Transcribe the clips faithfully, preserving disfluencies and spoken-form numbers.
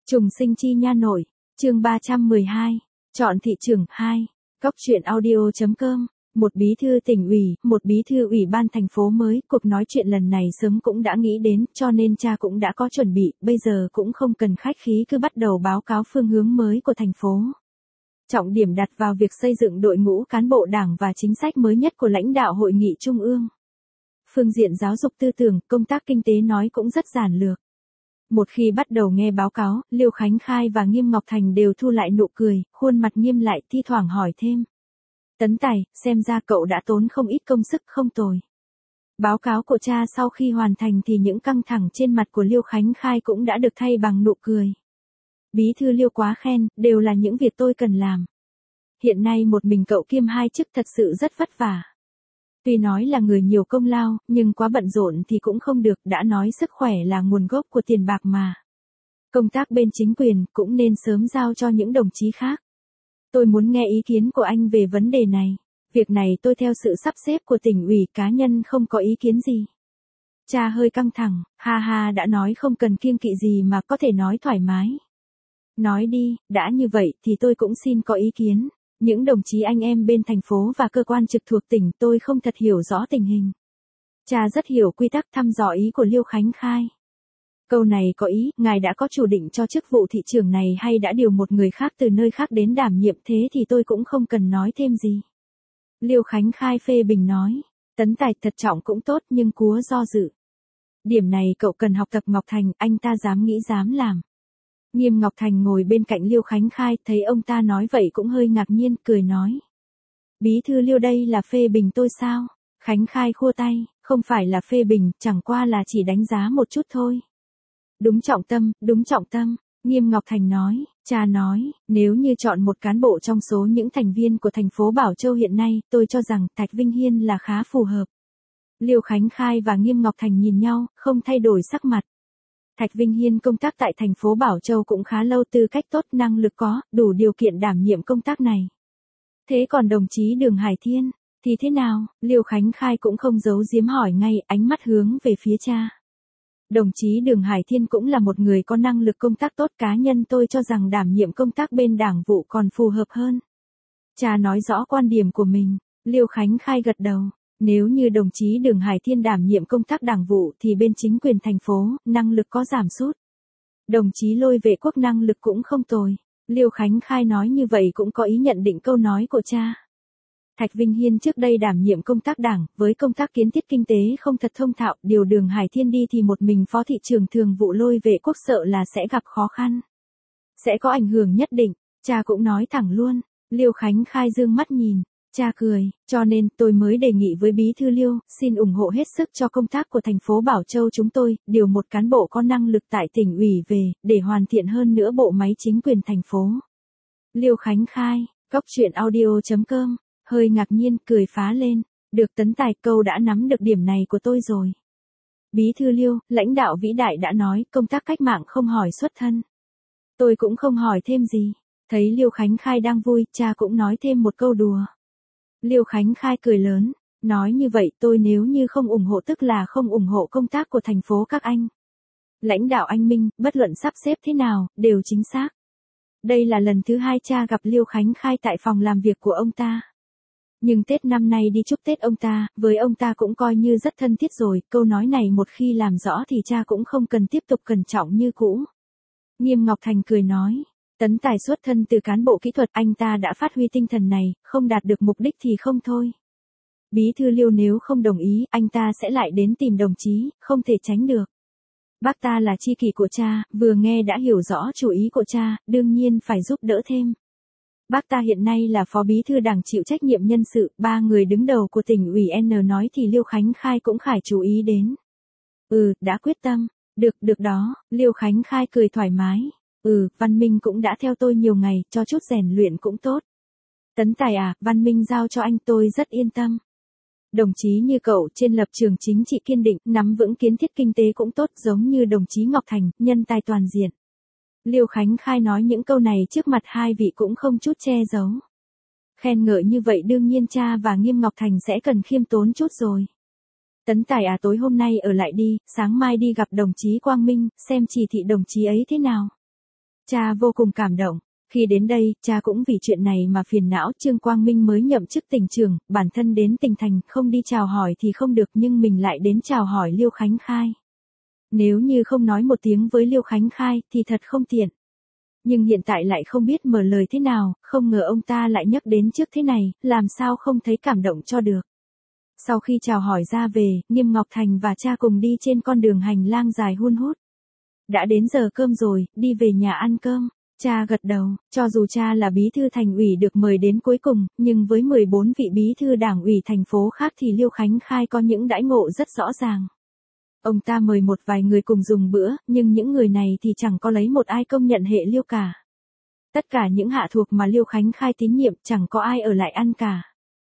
Trùng sinh chi nha nội, chương ba trăm mười hai, chọn thị trường hai, góc truyện audio chấm com, một bí thư tỉnh ủy, một bí thư ủy ban thành phố mới, cuộc nói chuyện lần này sớm cũng đã nghĩ đến, cho nên cha cũng đã có chuẩn bị, bây giờ cũng không cần khách khí cứ bắt đầu báo cáo phương hướng mới của thành phố. Trọng điểm đặt vào việc xây dựng đội ngũ cán bộ đảng và chính sách mới nhất của lãnh đạo hội nghị trung ương. Phương diện giáo dục tư tưởng, công tác kinh tế nói cũng rất giản lược. Một khi bắt đầu nghe báo cáo, Liêu Khánh Khai và Nghiêm Ngọc Thành đều thu lại nụ cười, khuôn mặt nghiêm lại, thi thoảng hỏi thêm. Tấn Tài, xem ra cậu đã tốn không ít công sức không tồi. Báo cáo của cha sau khi hoàn thành thì những căng thẳng trên mặt của Liêu Khánh Khai cũng đã được thay bằng nụ cười. Bí thư Liêu quá khen, đều là những việc tôi cần làm. Hiện nay một mình cậu kiêm hai chức thật sự rất vất vả. Tuy nói là người nhiều công lao, nhưng quá bận rộn thì cũng không được, đã nói sức khỏe là nguồn gốc của tiền bạc mà. Công tác bên chính quyền cũng nên sớm giao cho những đồng chí khác. Tôi muốn nghe ý kiến của anh về vấn đề này. Việc này tôi theo sự sắp xếp của tỉnh ủy, cá nhân không có ý kiến gì. Cha hơi căng thẳng, ha ha, đã nói không cần kiêng kỵ gì mà có thể nói thoải mái. Nói đi, đã như vậy thì tôi cũng xin có ý kiến. Những đồng chí anh em bên thành phố và cơ quan trực thuộc tỉnh tôi không thật hiểu rõ tình hình. Cha rất hiểu quy tắc, thăm dò ý của Liêu Khánh Khai. Câu này có ý, ngài đã có chủ định cho chức vụ thị trưởng này hay đã điều một người khác từ nơi khác đến đảm nhiệm, thế thì tôi cũng không cần nói thêm gì. Liêu Khánh Khai phê bình nói, Tấn Tài thật trọng cũng tốt nhưng cúa do dự. Điểm này cậu cần học tập Ngọc Thành, anh ta dám nghĩ dám làm. Nghiêm Ngọc Thành ngồi bên cạnh Liêu Khánh Khai, thấy ông ta nói vậy cũng hơi ngạc nhiên, cười nói. Bí thư Liêu đây là phê bình tôi sao? Khánh Khai khua tay, không phải là phê bình, chẳng qua là chỉ đánh giá một chút thôi. Đúng trọng tâm, đúng trọng tâm, Nghiêm Ngọc Thành nói, cha nói, nếu như chọn một cán bộ trong số những thành viên của thành phố Bảo Châu hiện nay, tôi cho rằng Thạch Vinh Hiên là khá phù hợp. Liêu Khánh Khai và Nghiêm Ngọc Thành nhìn nhau, không thay đổi sắc mặt. Thạch Vinh Hiên công tác tại thành phố Bảo Châu cũng khá lâu, tư cách tốt, năng lực có, đủ điều kiện đảm nhiệm công tác này. Thế còn đồng chí Đường Hải Thiên, thì thế nào? Liêu Khánh Khai cũng không giấu giếm hỏi ngay, ánh mắt hướng về phía cha. Đồng chí Đường Hải Thiên cũng là một người có năng lực công tác tốt, cá nhân tôi cho rằng đảm nhiệm công tác bên đảng vụ còn phù hợp hơn. Cha nói rõ quan điểm của mình, Liêu Khánh Khai gật đầu. Nếu như đồng chí Đường Hải Thiên đảm nhiệm công tác đảng vụ thì bên chính quyền thành phố, năng lực có giảm sút. Đồng chí Lôi Vệ Quốc năng lực cũng không tồi. Liêu Khánh Khai nói như vậy cũng có ý nhận định câu nói của cha. Thạch Vinh Hiên trước đây đảm nhiệm công tác đảng, với công tác kiến thiết kinh tế không thật thông thạo, điều Đường Hải Thiên đi thì một mình phó thị trưởng thường vụ Lôi Vệ Quốc sợ là sẽ gặp khó khăn. Sẽ có ảnh hưởng nhất định, cha cũng nói thẳng luôn. Liêu Khánh Khai dương mắt nhìn. Cha cười, cho nên tôi mới đề nghị với bí thư Liêu, xin ủng hộ hết sức cho công tác của thành phố Bảo Châu chúng tôi, điều một cán bộ có năng lực tại tỉnh ủy về, để hoàn thiện hơn nữa bộ máy chính quyền thành phố. Liêu Khánh Khai, góc truyện audio chấm com, hơi ngạc nhiên, cười phá lên, được Tấn Tài, câu đã nắm được điểm này của tôi rồi. Bí thư Liêu, lãnh đạo vĩ đại đã nói, công tác cách mạng không hỏi xuất thân. Tôi cũng không hỏi thêm gì, thấy Liêu Khánh Khai đang vui, cha cũng nói thêm một câu đùa. Liêu Khánh Khai cười lớn, nói như vậy tôi nếu như không ủng hộ tức là không ủng hộ công tác của thành phố các anh. Lãnh đạo anh minh, bất luận sắp xếp thế nào, đều chính xác. Đây là lần thứ hai cha gặp Liêu Khánh Khai tại phòng làm việc của ông ta. Nhưng Tết năm nay đi chúc Tết ông ta, với ông ta cũng coi như rất thân thiết rồi, câu nói này một khi làm rõ thì cha cũng không cần tiếp tục cẩn trọng như cũ. Nghiêm Ngọc Thành cười nói. Tấn Tài xuất thân từ cán bộ kỹ thuật, anh ta đã phát huy tinh thần này, không đạt được mục đích thì không thôi. Bí thư Liêu nếu không đồng ý, anh ta sẽ lại đến tìm đồng chí, không thể tránh được. Bác ta là tri kỷ của cha, vừa nghe đã hiểu rõ chủ ý của cha, đương nhiên phải giúp đỡ thêm. Bác ta hiện nay là phó bí thư đảng chịu trách nhiệm nhân sự, ba người đứng đầu của tỉnh ủy N nói thì Liêu Khánh Khai cũng phải chú ý đến. Ừ, đã quyết tâm. Được, được đó, Liêu Khánh Khai cười thoải mái. Ừ, Văn Minh cũng đã theo tôi nhiều ngày, cho chút rèn luyện cũng tốt. Tấn Tài à, Văn Minh giao cho anh tôi rất yên tâm. Đồng chí như cậu trên lập trường chính trị kiên định, nắm vững kiến thiết kinh tế cũng tốt, giống như đồng chí Ngọc Thành, nhân tài toàn diện. Liêu Khánh Khai nói những câu này trước mặt hai vị cũng không chút che giấu. Khen ngợi như vậy đương nhiên cha và Nghiêm Ngọc Thành sẽ cần khiêm tốn chút rồi. Tấn Tài à, tối hôm nay ở lại đi, sáng mai đi gặp đồng chí Quang Minh, xem chỉ thị đồng chí ấy thế nào. Cha vô cùng cảm động. Khi đến đây, cha cũng vì chuyện này mà phiền não. Trương Quang Minh mới nhậm chức tỉnh trưởng, bản thân đến tỉnh thành, không đi chào hỏi thì không được, nhưng mình lại đến chào hỏi Liêu Khánh Khai. Nếu như không nói một tiếng với Liêu Khánh Khai, thì thật không tiện. Nhưng hiện tại lại không biết mở lời thế nào, không ngờ ông ta lại nhắc đến trước thế này, làm sao không thấy cảm động cho được. Sau khi chào hỏi ra về, Nghiêm Ngọc Thành và cha cùng đi trên con đường hành lang dài hun hút. Đã đến giờ cơm rồi, đi về nhà ăn cơm. Cha gật đầu, cho dù cha là bí thư thành ủy được mời đến cuối cùng, nhưng với mười bốn vị bí thư đảng ủy thành phố khác thì Liêu Khánh Khai có những đãi ngộ rất rõ ràng. Ông ta mời một vài người cùng dùng bữa, nhưng những người này thì chẳng có lấy một ai công nhận hệ Liêu cả. Tất cả những hạ thuộc mà Liêu Khánh Khai tín nhiệm chẳng có ai ở lại ăn cả.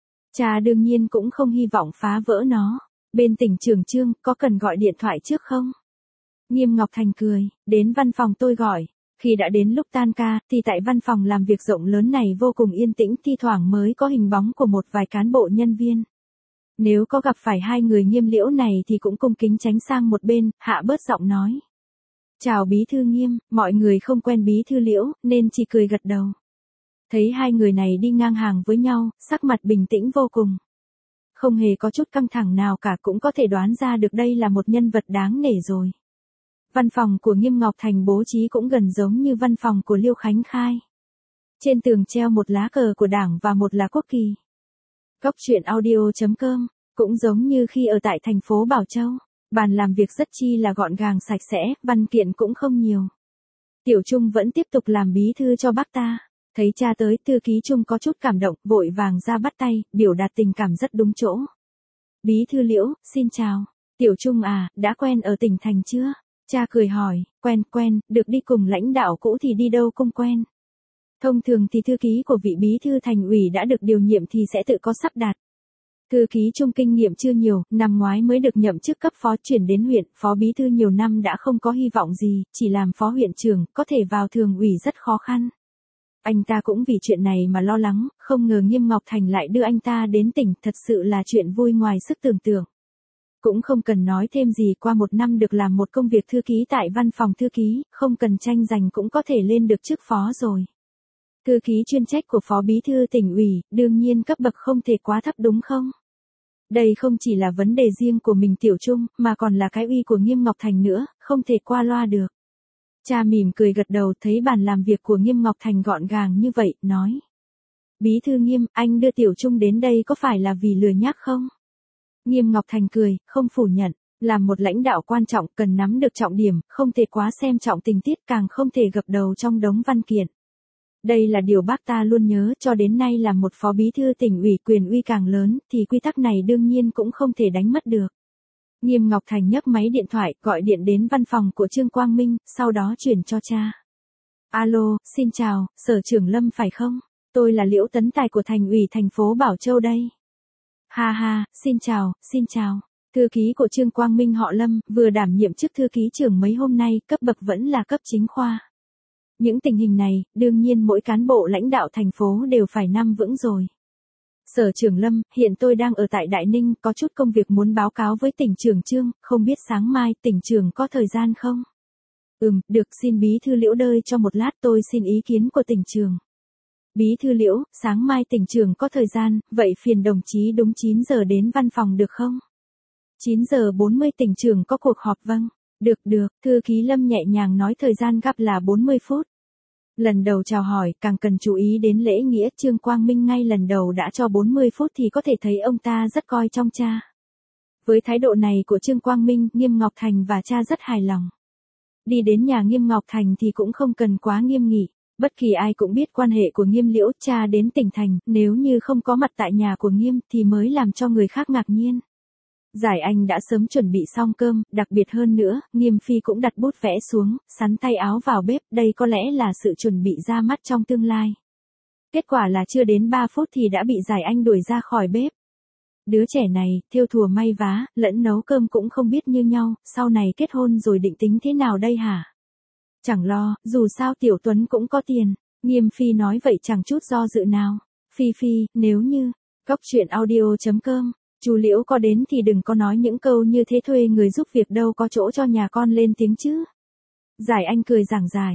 Cha đương nhiên cũng không hy vọng phá vỡ nó. Bên tỉnh trưởng Trương, có cần gọi điện thoại trước không? Nghiêm Ngọc Thành cười, đến văn phòng tôi gọi. Khi đã đến lúc tan ca, thì tại văn phòng làm việc rộng lớn này vô cùng yên tĩnh, thi thoảng mới có hình bóng của một vài cán bộ nhân viên. Nếu có gặp phải hai người Nghiêm Liễu này thì cũng cung kính tránh sang một bên, hạ bớt giọng nói. Chào bí thư Nghiêm, mọi người không quen bí thư Liễu, nên chỉ cười gật đầu. Thấy hai người này đi ngang hàng với nhau, sắc mặt bình tĩnh vô cùng. Không hề có chút căng thẳng nào cả, cũng có thể đoán ra được đây là một nhân vật đáng nể rồi. Văn phòng của Nghiêm Ngọc Thành bố trí cũng gần giống như văn phòng của Liêu Khánh Khai. Trên tường treo một lá cờ của Đảng và một lá quốc kỳ. Góc truyện audio chấm com, cũng giống như khi ở tại thành phố Bảo Châu, bàn làm việc rất chi là gọn gàng sạch sẽ, văn kiện cũng không nhiều. Tiểu Trung vẫn tiếp tục làm bí thư cho bác ta. Thấy cha tới, thư ký Trung có chút cảm động, vội vàng ra bắt tay, biểu đạt tình cảm rất đúng chỗ. Bí thư Liễu, xin chào. Tiểu Trung à, đã quen ở tỉnh thành chưa? Cha cười hỏi, quen quen, được đi cùng lãnh đạo cũ thì đi đâu cũng quen. Thông thường thì thư ký của vị bí thư thành ủy đã được điều nhiệm thì sẽ tự có sắp đặt. Thư ký Trung kinh nghiệm chưa nhiều, năm ngoái mới được nhậm chức cấp phó chuyển đến huyện, phó bí thư nhiều năm đã không có hy vọng gì, chỉ làm phó huyện trưởng, có thể vào thường ủy rất khó khăn. Anh ta cũng vì chuyện này mà lo lắng, không ngờ Nghiêm Ngọc Thành lại đưa anh ta đến tỉnh, thật sự là chuyện vui ngoài sức tưởng tượng. Cũng không cần nói thêm gì, qua một năm được làm một công việc thư ký tại văn phòng thư ký, không cần tranh giành cũng có thể lên được chức phó rồi. Thư ký chuyên trách của phó bí thư tỉnh ủy, đương nhiên cấp bậc không thể quá thấp đúng không? Đây không chỉ là vấn đề riêng của mình Tiểu Trung, mà còn là cái uy của Nghiêm Ngọc Thành nữa, không thể qua loa được. Cha mỉm cười gật đầu, thấy bàn làm việc của Nghiêm Ngọc Thành gọn gàng như vậy, nói. Bí thư Nghiêm, anh đưa Tiểu Trung đến đây có phải là vì lười nhác không? Nghiêm Ngọc Thành cười, không phủ nhận, làm một lãnh đạo quan trọng cần nắm được trọng điểm, không thể quá xem trọng tình tiết, càng không thể gập đầu trong đống văn kiện. Đây là điều bác ta luôn nhớ, cho đến nay làm một phó bí thư tỉnh ủy quyền uy càng lớn, thì quy tắc này đương nhiên cũng không thể đánh mất được. Nghiêm Ngọc Thành nhấc máy điện thoại, gọi điện đến văn phòng của Trương Quang Minh, sau đó chuyển cho cha. Alo, xin chào, Sở trưởng Lâm phải không? Tôi là Liễu Tấn Tài của thành ủy thành phố Bảo Châu đây. Ha ha, xin chào, xin chào. Thư ký của Trương Quang Minh họ Lâm, vừa đảm nhiệm chức thư ký trưởng mấy hôm nay, cấp bậc vẫn là cấp chính khoa. Những tình hình này, đương nhiên mỗi cán bộ lãnh đạo thành phố đều phải nắm vững rồi. Sở trưởng Lâm, hiện tôi đang ở tại Đại Ninh, có chút công việc muốn báo cáo với tỉnh trưởng Trương, không biết sáng mai tỉnh trưởng có thời gian không? Ừm, được, xin bí thư Liễu đợi cho một lát, tôi xin ý kiến của tỉnh trưởng. Bí thư Liễu, sáng mai tỉnh trưởng có thời gian, vậy phiền đồng chí đúng chín giờ đến văn phòng được không? chín giờ bốn mươi tỉnh trưởng có cuộc họp. Vâng, được được, thư ký Lâm nhẹ nhàng nói thời gian gặp là bốn mươi phút. Lần đầu chào hỏi, càng cần chú ý đến lễ nghĩa, Trương Quang Minh ngay lần đầu đã cho bốn mươi phút thì có thể thấy ông ta rất coi trọng cha. Với thái độ này của Trương Quang Minh, Nghiêm Ngọc Thành và cha rất hài lòng. Đi đến nhà Nghiêm Ngọc Thành thì cũng không cần quá nghiêm nghị. Bất kỳ ai cũng biết quan hệ của Nghiêm Liễu, cha đến tỉnh thành, nếu như không có mặt tại nhà của Nghiêm thì mới làm cho người khác ngạc nhiên. Giải Anh đã sớm chuẩn bị xong cơm, đặc biệt hơn nữa, Nghiêm Phi cũng đặt bút vẽ xuống, sắn tay áo vào bếp, đây có lẽ là sự chuẩn bị ra mắt trong tương lai. Kết quả là chưa đến ba phút thì đã bị Giải Anh đuổi ra khỏi bếp. Đứa trẻ này, thêu thùa may vá, lẫn nấu cơm cũng không biết như nhau, sau này kết hôn rồi định tính thế nào đây hả? Chẳng lo, dù sao Tiểu Tuấn cũng có tiền. Nghiêm Phi nói vậy chẳng chút do dự nào. Phi Phi, nếu như, góc truyện audio chấm com, chú Liễu có đến thì đừng có nói những câu như thế, thuê người giúp việc đâu có chỗ cho nhà con lên tiếng chứ. Giải Anh cười giảng giải.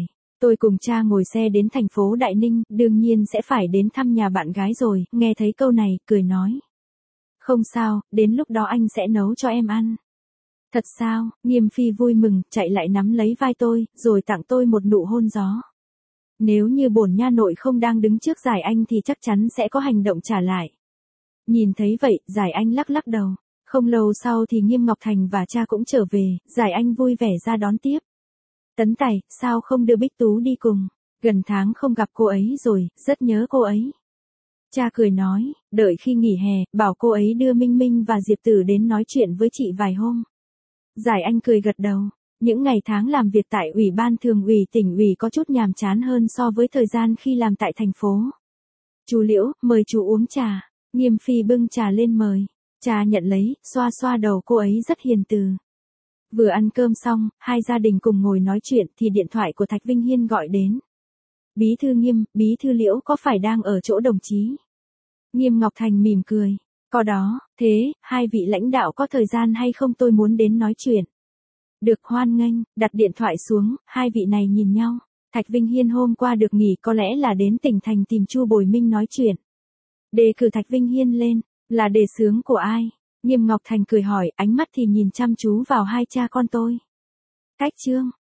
Tôi cùng cha ngồi xe đến thành phố Đại Ninh, đương nhiên sẽ phải đến thăm nhà bạn gái rồi, nghe thấy câu này, cười nói. Không sao, đến lúc đó anh sẽ nấu cho em ăn. Thật sao, Nghiêm Phi vui mừng, chạy lại nắm lấy vai tôi, rồi tặng tôi một nụ hôn gió. Nếu như bổn nha nội không đang đứng trước Giải Anh thì chắc chắn sẽ có hành động trả lại. Nhìn thấy vậy, Giải Anh lắc lắc đầu. Không lâu sau thì Nghiêm Ngọc Thành và cha cũng trở về, Giải Anh vui vẻ ra đón tiếp. Tấn Tài, sao không đưa Bích Tú đi cùng? Gần tháng không gặp cô ấy rồi, rất nhớ cô ấy. Cha cười nói, đợi khi nghỉ hè, bảo cô ấy đưa Minh Minh và Diệp Tử đến nói chuyện với chị vài hôm. Giải Anh cười gật đầu. Những ngày tháng làm việc tại Ủy ban Thường ủy tỉnh ủy có chút nhàm chán hơn so với thời gian khi làm tại thành phố. Chú Liễu, mời chú uống trà. Nghiêm Phi bưng trà lên mời. Cha nhận lấy, xoa xoa đầu cô ấy rất hiền từ. Vừa ăn cơm xong, hai gia đình cùng ngồi nói chuyện thì điện thoại của Thạch Vinh Hiên gọi đến. Bí thư Nghiêm, bí thư Liễu có phải đang ở chỗ đồng chí? Nghiêm Ngọc Thành mỉm cười. Có đó, thế, hai vị lãnh đạo có thời gian hay không tôi muốn đến nói chuyện. Được hoan nghênh, đặt điện thoại xuống, hai vị này nhìn nhau. Thạch Vinh Hiên hôm qua được nghỉ có lẽ là đến tỉnh thành tìm Chu Bồi Minh nói chuyện. Đề cử Thạch Vinh Hiên lên, là đề xướng của ai? Nghiêm Ngọc Thành cười hỏi, ánh mắt thì nhìn chăm chú vào hai cha con tôi. Cách Trương,